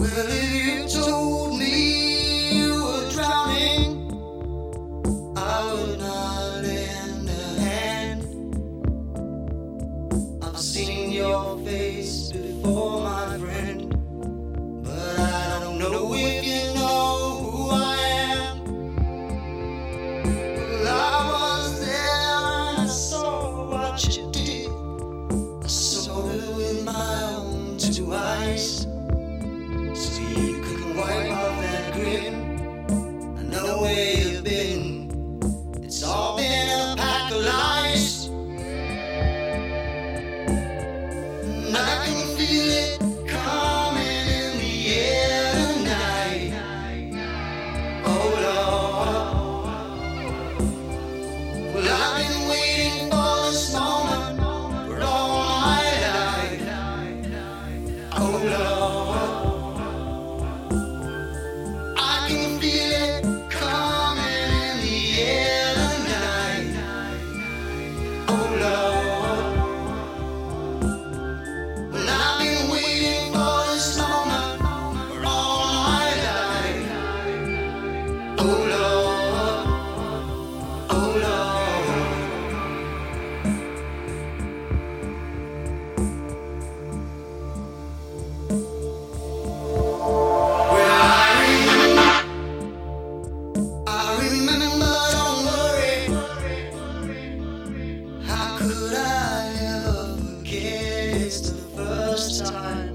Well, if you told me you were drowning, I would not lend a hand. I've seen your face before, my friend, but I don't know if you know who I am. Well, I was there and I saw what you did. I saw it with my own two eyes. So you couldn't wipe off that grin. I know where you've been. It's all been a pack of lies. And I can feel it coming in the air tonight. Oh Lord. Well, I've been waiting for this moment for all my life. Oh Lord. I can feel it coming in the air tonight. Oh Lord. Well, I've been waiting for this moment for all my life. Oh Lord. Oh Lord. Well, I remember, don't worry. How could I ever forget? It's the first time